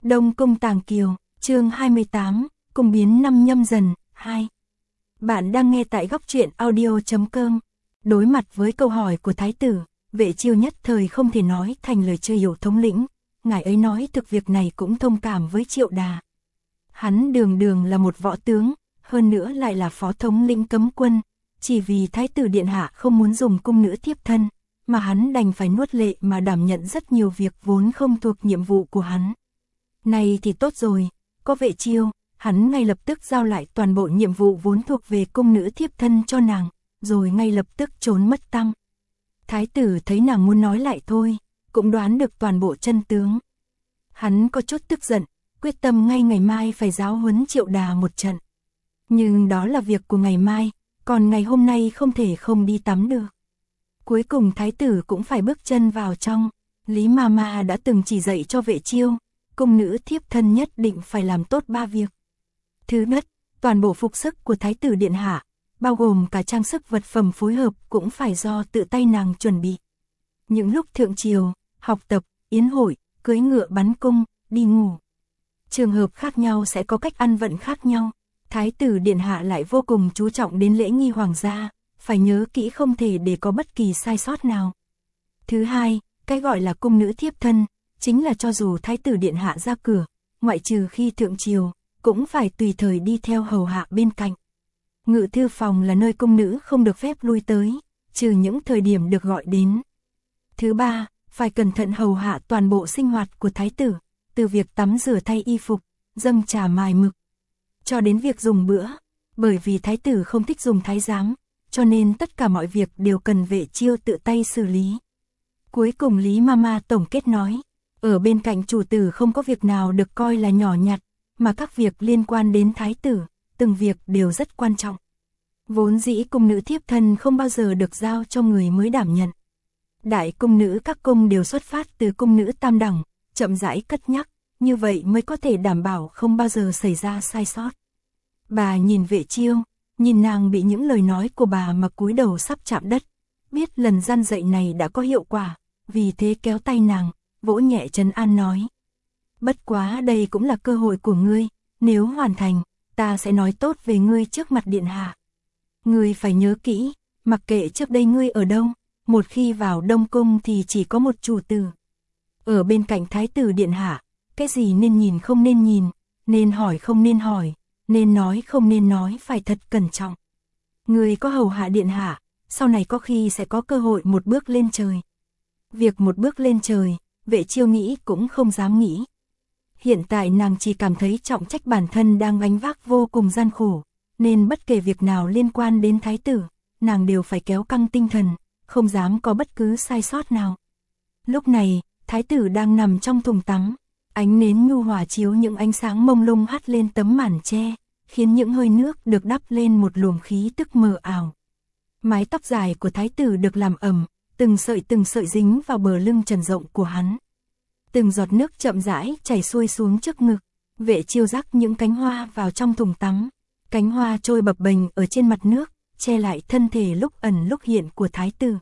Đông Cung Tàng Kiều, chương 28, Cung biến năm Nhâm Dần, 2. Bạn đang nghe tại góc truyện audio.com. Đối mặt với câu hỏi của thái tử, Vệ Chiêu nhất thời không thể nói thành lời chưa hiểu thống lĩnh, ngài ấy nói thực việc này cũng thông cảm với Triệu Đà. Hắn đường đường là một võ tướng, hơn nữa lại là phó thống lĩnh cấm quân, chỉ vì thái tử điện hạ không muốn dùng cung nữ thiếp thân, mà hắn đành phải nuốt lệ mà đảm nhận rất nhiều việc vốn không thuộc nhiệm vụ của hắn. Này thì tốt rồi, có Vệ Chiêu, hắn ngay lập tức giao lại toàn bộ nhiệm vụ vốn thuộc về cung nữ thiếp thân cho nàng, rồi ngay lập tức trốn mất tăm. Thái tử thấy nàng muốn nói lại thôi, cũng đoán được toàn bộ chân tướng. Hắn có chút tức giận, quyết tâm ngay ngày mai phải giáo huấn Triệu Đà một trận. Nhưng đó là việc của ngày mai, còn ngày hôm nay không thể không đi tắm được. Cuối cùng thái tử cũng phải bước chân vào trong. Lý Mama đã từng chỉ dạy cho Vệ Chiêu, cung nữ thiếp thân nhất định phải làm tốt 3 việc. Thứ nhất, toàn bộ phục sức của thái tử điện hạ, bao gồm cả trang sức vật phẩm phối hợp cũng phải do tự tay nàng chuẩn bị. Những lúc thượng triều, học tập, yến hội, cưỡi ngựa bắn cung, đi ngủ. Trường hợp khác nhau sẽ có cách ăn vận khác nhau. Thái tử điện hạ lại vô cùng chú trọng đến lễ nghi hoàng gia, phải nhớ kỹ không thể để có bất kỳ sai sót nào. Thứ hai, cái gọi là cung nữ thiếp thân, chính là cho dù thái tử điện hạ ra cửa, ngoại trừ khi thượng triều, cũng phải tùy thời đi theo hầu hạ bên cạnh. Ngự thư phòng là nơi cung nữ không được phép lui tới, trừ những thời điểm được gọi đến. Thứ ba, phải cẩn thận hầu hạ toàn bộ sinh hoạt của thái tử, từ việc tắm rửa thay y phục, dâng trà mài mực, cho đến việc dùng bữa, bởi vì thái tử không thích dùng thái giám, cho nên tất cả mọi việc đều cần Vệ Chiêu tự tay xử lý. Cuối cùng Lý Mama tổng kết nói, ở bên cạnh chủ tử không có việc nào được coi là nhỏ nhặt, mà các việc liên quan đến thái tử, từng việc đều rất quan trọng. Vốn dĩ cung nữ thiếp thân không bao giờ được giao cho người mới đảm nhận. Đại cung nữ các cung đều xuất phát từ cung nữ tam đẳng, chậm rãi cất nhắc, như vậy mới có thể đảm bảo không bao giờ xảy ra sai sót. Bà nhìn Vệ Chiêu, nhìn nàng bị những lời nói của bà mà cúi đầu sắp chạm đất, biết lần gian dạy này đã có hiệu quả, vì thế kéo tay nàng, vỗ nhẹ trấn an nói. Bất quá đây cũng là cơ hội của ngươi, nếu hoàn thành, ta sẽ nói tốt về ngươi trước mặt điện hạ. Ngươi phải nhớ kỹ, mặc kệ trước đây ngươi ở đâu, một khi vào Đông Cung thì chỉ có một chủ tử. Ở bên cạnh thái tử điện hạ, cái gì nên nhìn không nên nhìn, nên hỏi không nên hỏi, nên nói không nên nói phải thật cẩn trọng. Ngươi có hầu hạ điện hạ, sau này có khi sẽ có cơ hội một bước lên trời. Việc một bước lên trời, Vệ Chiêu nghĩ cũng không dám nghĩ. Hiện tại nàng chỉ cảm thấy trọng trách bản thân đang gánh vác vô cùng gian khổ, nên bất kể việc nào liên quan đến thái tử, nàng đều phải kéo căng tinh thần, không dám có bất cứ sai sót nào. Lúc này, thái tử đang nằm trong thùng tắm, ánh nến nhu hòa chiếu những ánh sáng mông lung hắt lên tấm màn che, khiến những hơi nước được đắp lên một luồng khí tức mờ ảo. Mái tóc dài của thái tử được làm ẩm, từng sợi dính vào bờ lưng trần rộng của hắn. Từng giọt nước chậm rãi chảy xuôi xuống trước ngực. Vệ Chiêu rắc những cánh hoa vào trong thùng tắm. Cánh hoa trôi bập bềnh ở trên mặt nước, che lại thân thể lúc ẩn lúc hiện của thái tử.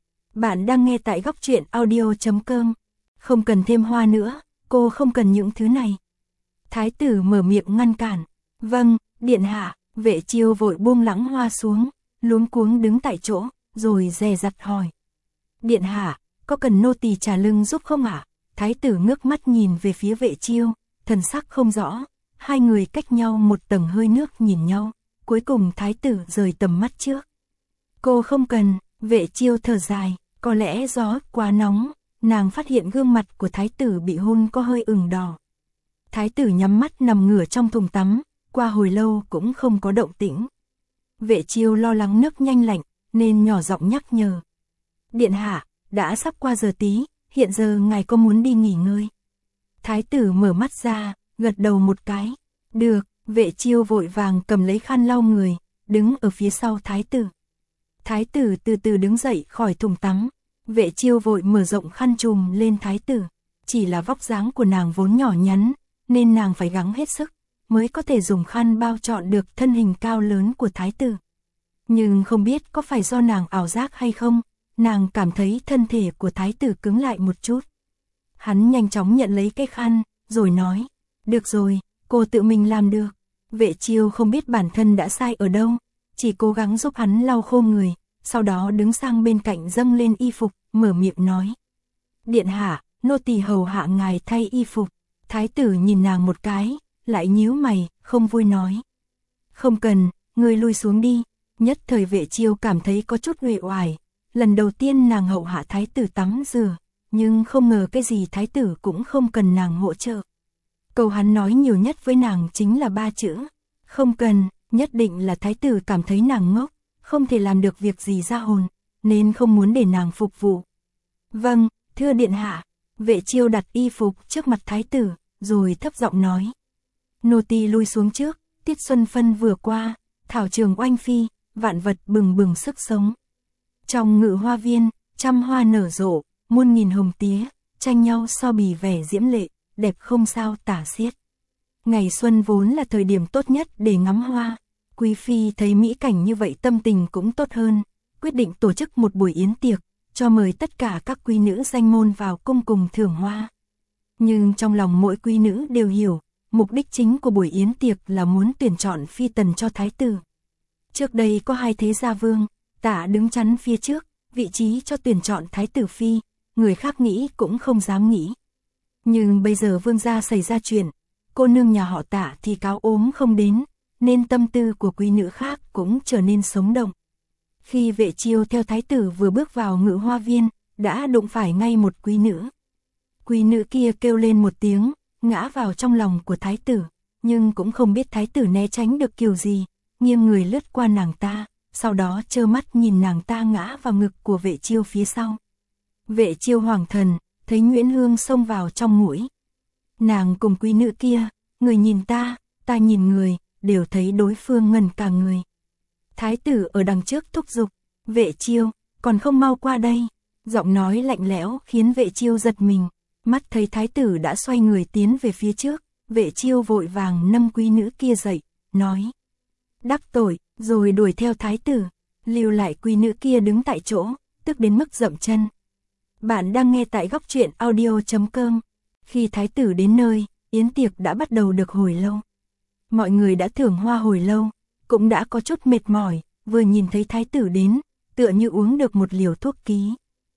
Bạn đang nghe tại góc truyện audio.com. Không cần thêm hoa nữa, cô không cần những thứ này. Thái tử mở miệng ngăn cản. Vâng, điện hạ. Vệ Chiêu vội buông lẳng hoa xuống, luống cuống đứng tại chỗ, rồi dè dặt hỏi. Điện hạ, có cần nô tỳ trả lưng giúp không ạ? Thái tử ngước mắt nhìn về phía Vệ Chiêu, thần sắc không rõ. Hai người cách nhau một tầng hơi nước nhìn nhau, cuối cùng thái tử rời tầm mắt trước. Cô không cần. Vệ Chiêu thở dài, có lẽ gió quá nóng, nàng phát hiện gương mặt của thái tử bị hôn có hơi ửng đỏ. Thái tử nhắm mắt nằm ngửa trong thùng tắm, qua hồi lâu cũng không có động tĩnh. Vệ Chiêu lo lắng nước nhanh lạnh, nên nhỏ giọng nhắc nhở. Điện hạ, đã sắp qua giờ tí, hiện giờ ngài có muốn đi nghỉ ngơi? Thái tử mở mắt ra, gật đầu một cái. Được. Vệ Chiêu vội vàng cầm lấy khăn lau người, đứng ở phía sau thái tử. Thái tử từ từ đứng dậy khỏi thùng tắm. Vệ Chiêu vội mở rộng khăn trùm lên thái tử. Chỉ là vóc dáng của nàng vốn nhỏ nhắn, nên nàng phải gắng hết sức, mới có thể dùng khăn bao trọn được thân hình cao lớn của thái tử. Nhưng không biết có phải do nàng ảo giác hay không, nàng cảm thấy thân thể của thái tử cứng lại một chút. Hắn nhanh chóng nhận lấy cái khăn, rồi nói, Được rồi, cô tự mình làm được. Vệ Chiêu không biết bản thân đã sai ở đâu, chỉ cố gắng giúp hắn lau khô người, sau đó đứng sang bên cạnh dâng lên y phục, mở miệng nói. Điện hạ, nô tỳ hầu hạ ngài thay y phục. Thái tử nhìn nàng một cái, lại nhíu mày, không vui nói. Không cần, ngươi lui xuống đi. Nhất thời Vệ Chiêu cảm thấy có chút uể oải. Lần đầu tiên nàng hầu hạ thái tử tắm rửa, nhưng không ngờ cái gì thái tử cũng không cần nàng hỗ trợ. Câu hắn nói nhiều nhất với nàng chính là 3 chữ. Không cần, nhất định là thái tử cảm thấy nàng ngốc, không thể làm được việc gì ra hồn, nên không muốn để nàng phục vụ. Vâng, thưa điện hạ. Vệ Chiêu đặt y phục trước mặt thái tử, rồi thấp giọng nói. Nô tỳ lui xuống trước, tiết xuân phân vừa qua, thảo trường oanh phi, vạn vật bừng bừng sức sống. Trong ngự hoa viên, trăm hoa nở rộ, muôn nghìn hồng tía, tranh nhau so bì vẻ diễm lệ, đẹp không sao tả xiết. Ngày xuân vốn là thời điểm tốt nhất để ngắm hoa. Quý phi thấy mỹ cảnh như vậy tâm tình cũng tốt hơn, quyết định tổ chức một buổi yến tiệc, cho mời tất cả các quý nữ danh môn vào cung cùng thưởng hoa. Nhưng trong lòng mỗi quý nữ đều hiểu, mục đích chính của buổi yến tiệc là muốn tuyển chọn phi tần cho thái tử. Trước đây có 2 thế gia vương, Tả đứng chắn phía trước, vị trí cho tuyển chọn thái tử phi, người khác nghĩ cũng không dám nghĩ. Nhưng bây giờ vương gia xảy ra chuyện, cô nương nhà họ Tả thì cáo ốm không đến, nên tâm tư của quý nữ khác cũng trở nên sống động. Khi Vệ Chiêu theo thái tử vừa bước vào ngự hoa viên, đã đụng phải ngay một quý nữ. Quý nữ kia kêu lên một tiếng, ngã vào trong lòng của thái tử, nhưng cũng không biết thái tử né tránh được kiểu gì, nghiêng người lướt qua nàng ta, sau đó trơ mắt nhìn nàng ta ngã vào ngực của Vệ Chiêu phía sau. Vệ Chiêu hoàng thần, thấy Nguyễn Hương xông vào trong mũi. Nàng cùng quý nữ kia, người nhìn ta nhìn người, đều thấy đối phương ngẩn cả người. Thái tử ở đằng trước thúc giục, Vệ Chiêu, còn không mau qua đây. Giọng nói lạnh lẽo khiến Vệ Chiêu giật mình, mắt thấy thái tử đã xoay người tiến về phía trước, Vệ Chiêu vội vàng nâng quý nữ kia dậy, nói. Đắc tội, rồi đuổi theo thái tử, lưu lại quý nữ kia đứng tại chỗ, tức đến mức dậm chân. Bạn đang nghe tại góc truyện audio.com. Khi thái tử đến nơi, yến tiệc đã bắt đầu được hồi lâu. Mọi người đã thưởng hoa hồi lâu, cũng đã có chút mệt mỏi, vừa nhìn thấy thái tử đến, tựa như uống được một liều thuốc ký.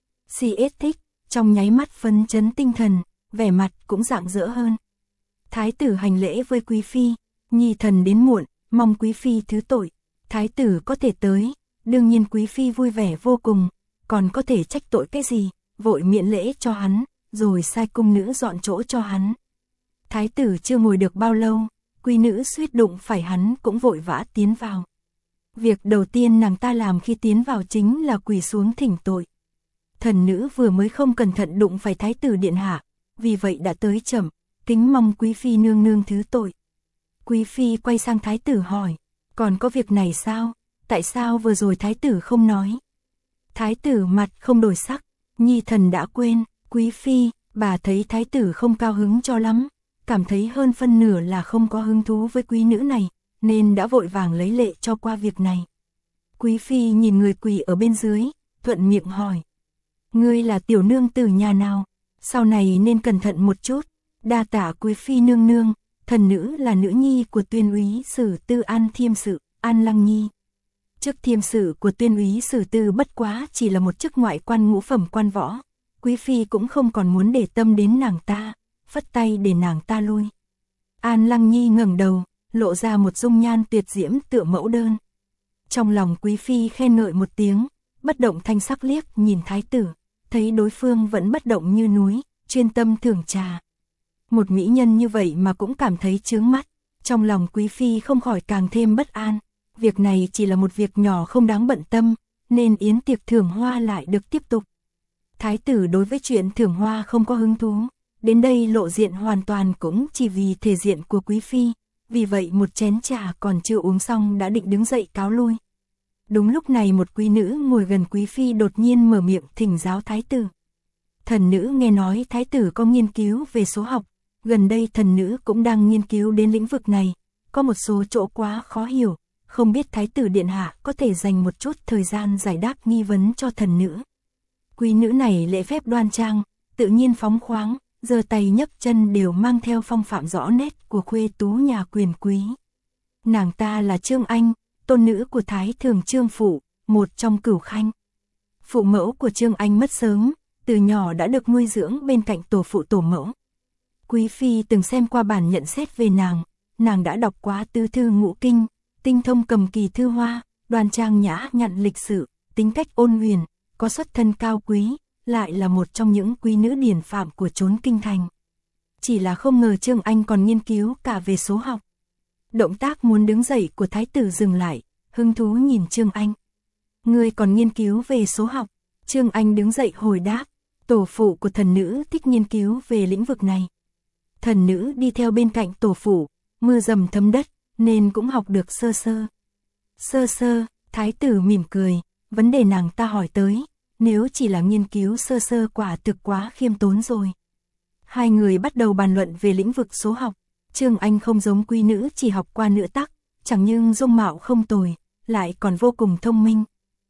CS thích, trong nháy mắt phấn chấn tinh thần, vẻ mặt cũng rạng rỡ hơn. Thái tử hành lễ với quý phi, nhi thần đến muộn, mong quý phi thứ tội. Thái tử có thể tới, đương nhiên quý phi vui vẻ vô cùng, còn có thể trách tội cái gì, vội miễn lễ cho hắn, rồi sai cung nữ dọn chỗ cho hắn. Thái tử chưa ngồi được bao lâu, quý nữ suýt đụng phải hắn cũng vội vã tiến vào. Việc đầu tiên nàng ta làm khi tiến vào chính là quỳ xuống thỉnh tội. Thần nữ vừa mới không cẩn thận đụng phải thái tử điện hạ, vì vậy đã tới chậm, kính mong quý phi nương nương thứ tội. Quý phi quay sang thái tử hỏi, còn có việc này sao, tại sao vừa rồi thái tử không nói? Thái tử mặt không đổi sắc, nhi thần đã quên. Quý phi, bà thấy thái tử không cao hứng cho lắm, cảm thấy hơn phân nửa là không có hứng thú với quý nữ này, nên đã vội vàng lấy lệ cho qua việc này. Quý phi nhìn người quỳ ở bên dưới, thuận miệng hỏi. Ngươi là tiểu nương tử nhà nào? Sau này nên cẩn thận một chút. Đa tạ quý phi nương nương, thần nữ là nữ nhi của tuyên úy sử tư An Thiêm Sự, An Lăng Nhi. Chức thiêm sự của tuyên úy sử tư bất quá chỉ là một chức ngoại quan ngũ phẩm quan võ. Quý phi cũng không còn muốn để tâm đến nàng ta, phất tay để nàng ta lui. An Lăng Nhi ngẩng đầu, lộ ra một dung nhan tuyệt diễm tựa mẫu đơn. Trong lòng quý phi khen ngợi một tiếng, bất động thanh sắc liếc nhìn thái tử, thấy đối phương vẫn bất động như núi, chuyên tâm thưởng trà. Một mỹ nhân như vậy mà cũng cảm thấy chướng mắt, trong lòng quý phi không khỏi càng thêm bất an. Việc này chỉ là một việc nhỏ không đáng bận tâm, nên yến tiệc thưởng hoa lại được tiếp tục. Thái tử đối với chuyện thưởng hoa không có hứng thú, đến đây lộ diện hoàn toàn cũng chỉ vì thể diện của quý phi, vì vậy một chén trà còn chưa uống xong đã định đứng dậy cáo lui. Đúng lúc này một quý nữ ngồi gần quý phi đột nhiên mở miệng thỉnh giáo thái tử. Thần nữ nghe nói thái tử có nghiên cứu về số học, gần đây thần nữ cũng đang nghiên cứu đến lĩnh vực này, có một số chỗ quá khó hiểu, không biết thái tử điện hạ có thể dành một chút thời gian giải đáp nghi vấn cho thần nữ. Quý nữ này lễ phép đoan trang, tự nhiên phóng khoáng, giơ tay nhấc chân đều mang theo phong phạm rõ nét của khuê tú nhà quyền quý. Nàng ta là Trương Anh, tôn nữ của Thái Thường Trương Phụ, một trong cửu khanh. Phụ mẫu của Trương Anh mất sớm, từ nhỏ đã được nuôi dưỡng bên cạnh tổ phụ tổ mẫu. Quý phi từng xem qua bản nhận xét về nàng đã đọc quá tứ thư ngũ kinh, tinh thông cầm kỳ thư hoa, đoan trang nhã nhặn lịch sự, tính cách ôn huyền, có xuất thân cao quý, lại là một trong những quý nữ điển phạm của chốn kinh thành. Chỉ là không ngờ Trương Anh còn nghiên cứu cả về số học. Động tác muốn đứng dậy của thái tử dừng lại, hứng thú nhìn Trương Anh. Ngươi còn nghiên cứu về số học? Trương Anh đứng dậy hồi đáp, tổ phụ của thần nữ thích nghiên cứu về lĩnh vực này. Thần nữ đi theo bên cạnh tổ phụ, mưa dầm thấm đất, nên cũng học được sơ sơ. Sơ sơ, thái tử mỉm cười, vấn đề nàng ta hỏi tới, nếu chỉ là nghiên cứu sơ sơ quả thực quá khiêm tốn rồi. Hai người bắt đầu bàn luận về lĩnh vực số học. Trương Anh không giống quý nữ chỉ học qua nửa tắc, chẳng nhưng dung mạo không tồi, lại còn vô cùng thông minh.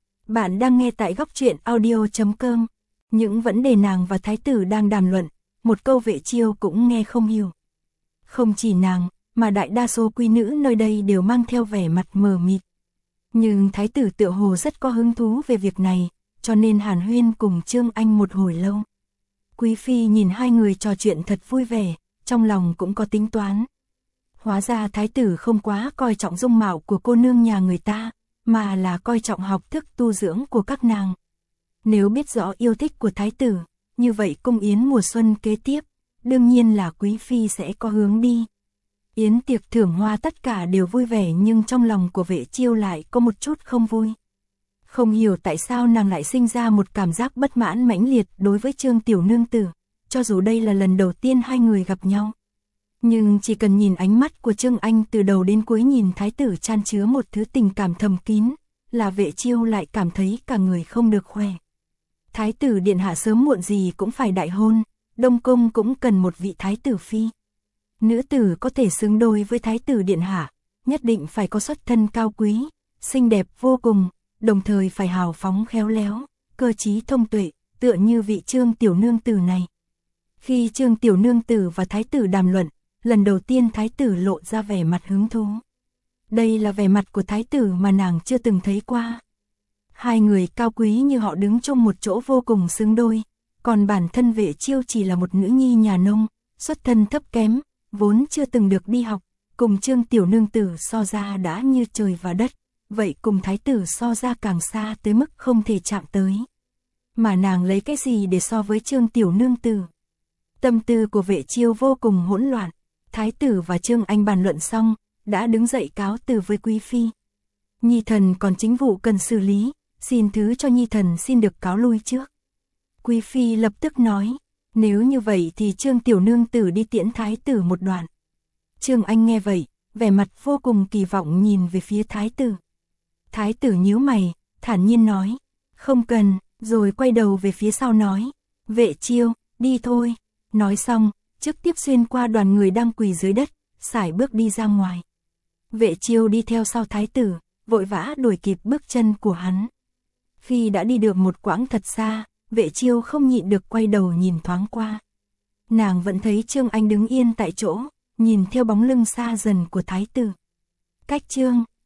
Bạn đang nghe tại Góc Truyện Audio.com. Những vấn đề nàng và thái tử đang đàm luận, một câu Vệ Chiêu cũng nghe không hiểu. Không chỉ nàng, mà đại đa số quý nữ nơi đây đều mang theo vẻ mặt mờ mịt. Nhưng thái tử tựa hồ rất có hứng thú về việc này, cho nên hàn huyên cùng Trương Anh một hồi lâu. Quý phi nhìn hai người trò chuyện thật vui vẻ, trong lòng cũng có tính toán. Hóa ra thái tử không quá coi trọng dung mạo của cô nương nhà người ta, mà là coi trọng học thức tu dưỡng của các nàng. Nếu biết rõ yêu thích của thái tử, như vậy cung yến mùa xuân kế tiếp, đương nhiên là quý phi sẽ có hướng đi. Yến tiệc thưởng hoa tất cả đều vui vẻ, nhưng trong lòng của Vệ Chiêu lại có một chút không vui. Không hiểu tại sao nàng lại sinh ra một cảm giác bất mãn mãnh liệt đối với Trương tiểu nương tử, cho dù đây là lần đầu tiên hai người gặp nhau. Nhưng chỉ cần nhìn ánh mắt của Trương Anh từ đầu đến cuối nhìn thái tử chan chứa một thứ tình cảm thầm kín, là Vệ Chiêu lại cảm thấy cả người không được khỏe. Thái tử điện hạ sớm muộn gì cũng phải đại hôn, Đông Cung cũng cần một vị thái tử phi. Nữ tử có thể xứng đôi với thái tử điện hạ, nhất định phải có xuất thân cao quý, xinh đẹp vô cùng, đồng thời phải hào phóng khéo léo, cơ trí thông tuệ, tựa như vị Trương tiểu nương tử này. Khi Trương tiểu nương tử và thái tử đàm luận, lần đầu tiên thái tử lộ ra vẻ mặt hứng thú. Đây là vẻ mặt của thái tử mà nàng chưa từng thấy qua. Hai người cao quý như họ đứng chung một chỗ vô cùng xứng đôi, còn bản thân Vệ Chiêu chỉ là một nữ nhi nhà nông, xuất thân thấp kém, vốn chưa từng được đi học, cùng Trương tiểu nương tử so ra đã như trời và đất, vậy cùng thái tử so ra càng xa tới mức không thể chạm tới. Mà nàng lấy cái gì để so với Trương tiểu nương tử? Tâm tư của Vệ Chiêu vô cùng hỗn loạn. Thái tử và Trương Anh bàn luận xong, đã đứng dậy cáo từ với quý phi. Nhi thần còn chính vụ cần xử lý, xin thứ cho nhi thần xin được cáo lui trước. Quý phi lập tức nói, nếu như vậy thì Trương tiểu nương tử đi tiễn thái tử một đoạn. Trương Anh nghe vậy, vẻ mặt vô cùng kỳ vọng nhìn về phía thái tử. Thái tử nhíu mày, thản nhiên nói, không cần, rồi quay đầu về phía sau nói, Vệ Chiêu, đi thôi. Nói xong, trực tiếp xuyên qua đoàn người đang quỳ dưới đất, sải bước đi ra ngoài. Vệ Chiêu đi theo sau thái tử, vội vã đuổi kịp bước chân của hắn. Khi đã đi được một quãng thật xa, Vệ Chiêu không nhịn được quay đầu nhìn thoáng qua. Nàng vẫn thấy Trương Anh đứng yên tại chỗ, nhìn theo bóng lưng xa dần của thái tử. Cách Trương